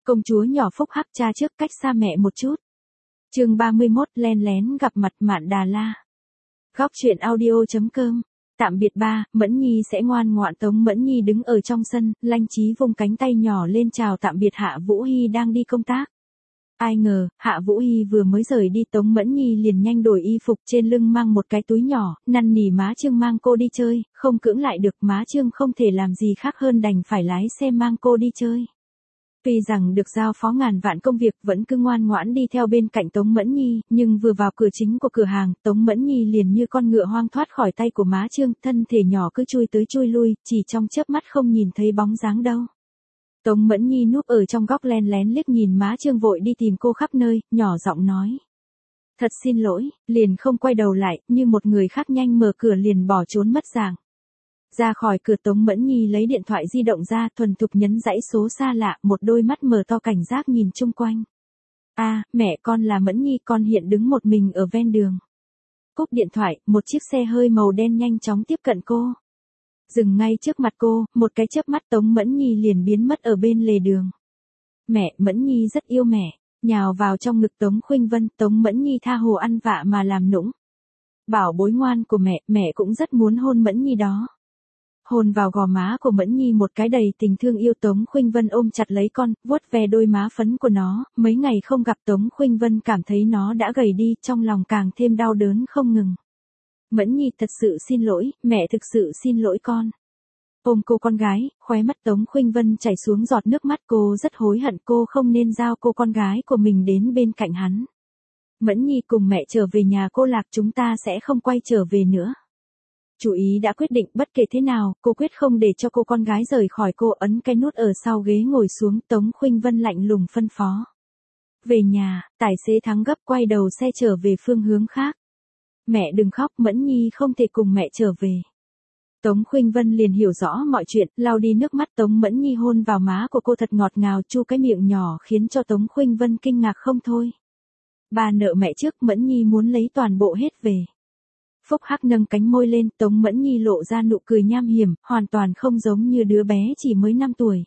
Công chúa nhỏ phúc hắc cha trước cách xa mẹ một chút. Chương 31 len lén gặp mặt Mạn Đà La. Góc truyện audio.com. Tạm biệt ba, Mẫn Nhi sẽ ngoan ngoãn. Tống Mẫn Nhi đứng ở trong sân, Lanh Chí vung cánh tay nhỏ lên chào tạm biệt Hạ Vũ Hi đang đi công tác. Ai ngờ, Hạ Vũ Hi vừa mới rời đi, Tống Mẫn Nhi liền nhanh đổi y phục, trên lưng mang một cái túi nhỏ, năn nỉ má Trương mang cô đi chơi, không cưỡng lại được, má Trương không thể làm gì khác hơn đành phải lái xe mang cô đi chơi. Tuy rằng được giao phó ngàn vạn công việc vẫn cứ ngoan ngoãn đi theo bên cạnh Tống Mẫn Nhi, nhưng vừa vào cửa chính của cửa hàng, Tống Mẫn Nhi liền như con ngựa hoang thoát khỏi tay của má Trương, thân thể nhỏ cứ chui tới chui lui, chỉ trong chớp mắt không nhìn thấy bóng dáng đâu. Tống Mẫn Nhi núp ở trong góc len lén liếc nhìn má Trương vội đi tìm cô khắp nơi, nhỏ giọng nói. Thật xin lỗi, liền không quay đầu lại, như một người khác nhanh mở cửa liền bỏ trốn mất dạng. Ra khỏi cửa, Tống Mẫn Nhi lấy điện thoại di động ra, thuần thục nhấn dãy số xa lạ, một đôi mắt mở to cảnh giác nhìn chung quanh. Mẹ con là Mẫn Nhi, con hiện đứng một mình ở ven đường. Cúp điện thoại, một chiếc xe hơi màu đen nhanh chóng tiếp cận cô. Dừng ngay trước mặt cô, một cái chớp mắt Tống Mẫn Nhi liền biến mất ở bên lề đường. Mẹ, Mẫn Nhi rất yêu mẹ, nhào vào trong ngực Tống Khuynh Vân, Tống Mẫn Nhi tha hồ ăn vạ mà làm nũng. Bảo bối ngoan của mẹ cũng rất muốn hôn Mẫn Nhi đó. Hôn vào gò má của Mẫn Nhi một cái đầy tình thương yêu. Tống Khuynh Vân ôm chặt lấy con, vuốt ve đôi má phấn của nó, mấy ngày không gặp Tống Khuynh Vân cảm thấy nó đã gầy đi, trong lòng càng thêm đau đớn không ngừng. Mẫn Nhi thật sự xin lỗi, mẹ thực sự xin lỗi con. Ôm cô con gái, khóe mắt Tống Khuynh Vân chảy xuống giọt nước mắt, cô rất hối hận cô không nên giao cô con gái của mình đến bên cạnh hắn. Mẫn Nhi cùng mẹ trở về nhà cô Lạc, chúng ta sẽ không quay trở về nữa. Chủ ý đã quyết định, bất kể thế nào, cô quyết không để cho cô con gái rời khỏi cô. Ấn cái nút ở sau ghế ngồi xuống, Tống Khuynh Vân lạnh lùng phân phó. Về nhà, tài xế Thắng gấp quay đầu xe trở về phương hướng khác. Mẹ đừng khóc, Mẫn Nhi không thể cùng mẹ trở về. Tống Khuynh Vân liền hiểu rõ mọi chuyện, lau đi nước mắt. Tống Mẫn Nhi hôn vào má của cô thật ngọt ngào, chu cái miệng nhỏ khiến cho Tống Khuynh Vân kinh ngạc không thôi. Ba nợ mẹ trước, Mẫn Nhi muốn lấy toàn bộ hết về. Phúc hắc nâng cánh môi lên, Tống Mẫn Nhi lộ ra nụ cười nham hiểm, hoàn toàn không giống như đứa bé chỉ mới 5 tuổi.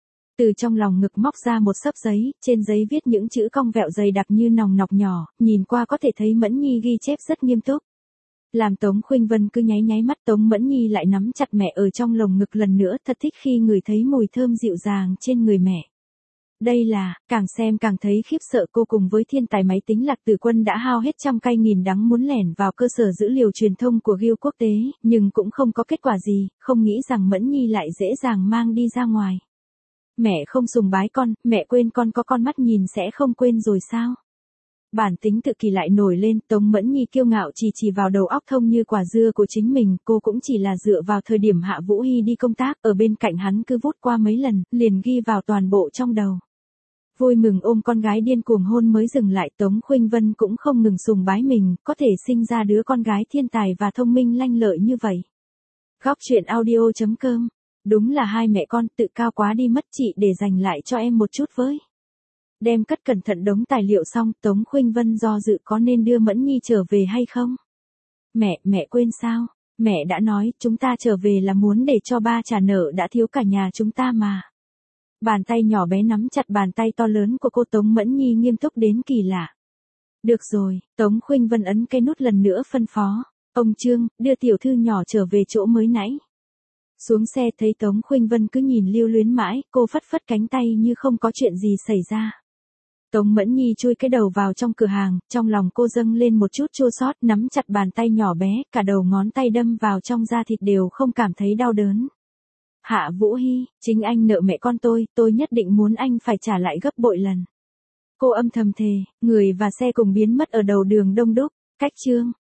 Từ trong lòng ngực móc ra một xấp giấy, trên giấy viết những chữ cong vẹo dày đặc như nòng nọc nhỏ, nhìn qua có thể thấy Mẫn Nhi ghi chép rất nghiêm túc. Làm Tống Khuynh Vân cứ nháy nháy mắt, Tống Mẫn Nhi lại nắm chặt mẹ ở trong lồng ngực lần nữa, thật thích khi ngửi thấy mùi thơm dịu dàng trên người mẹ. Đây là, càng xem càng thấy khiếp sợ, cô cùng với thiên tài máy tính Lạc Tử Quân đã hao hết trăm cay nghìn đắng muốn lẻn vào cơ sở dữ liệu truyền thông của Gil quốc tế, nhưng cũng không có kết quả gì, không nghĩ rằng Mẫn Nhi lại dễ dàng mang đi ra ngoài. Mẹ không sùng bái con, mẹ quên con có con mắt nhìn sẽ không quên rồi sao? Bản tính tự kỳ lại nổi lên, Tống Mẫn Nhi kiêu ngạo chỉ vào đầu óc thông như quả dưa của chính mình, cô cũng chỉ là dựa vào thời điểm Hạ Vũ Hi đi công tác, ở bên cạnh hắn cứ vút qua mấy lần, liền ghi vào toàn bộ trong đầu. Vui mừng ôm con gái điên cuồng hôn mới dừng lại. Tống Khuynh Vân cũng không ngừng sùng bái mình, có thể sinh ra đứa con gái thiên tài và thông minh lanh lợi như vậy. Góc truyện audio.com. Đúng là hai mẹ con tự cao quá đi mất, chị để dành lại cho em một chút với. Đem cất cẩn thận đống tài liệu xong, Tống Khuynh Vân do dự có nên đưa Mẫn Nhi trở về hay không. Mẹ quên sao, mẹ đã nói chúng ta trở về là muốn để cho ba trả nợ đã thiếu cả nhà chúng ta mà. Bàn tay nhỏ bé nắm chặt bàn tay to lớn của cô. Tống Mẫn Nhi nghiêm túc đến kỳ lạ. Được rồi, Tống Khuynh Vân ấn cái nút lần nữa phân phó. Ông Trương, đưa tiểu thư nhỏ trở về chỗ mới nãy. Xuống xe thấy Tống Khuynh Vân cứ nhìn lưu luyến mãi, cô phất phất cánh tay như không có chuyện gì xảy ra. Tống Mẫn Nhi chui cái đầu vào trong cửa hàng, trong lòng cô dâng lên một chút chua xót, nắm chặt bàn tay nhỏ bé, cả đầu ngón tay đâm vào trong da thịt đều không cảm thấy đau đớn. Hạ Vũ Hi, chính anh nợ mẹ con tôi nhất định muốn anh phải trả lại gấp bội lần. Cô âm thầm thề, người và xe cùng biến mất ở đầu đường đông đúc. Cách chương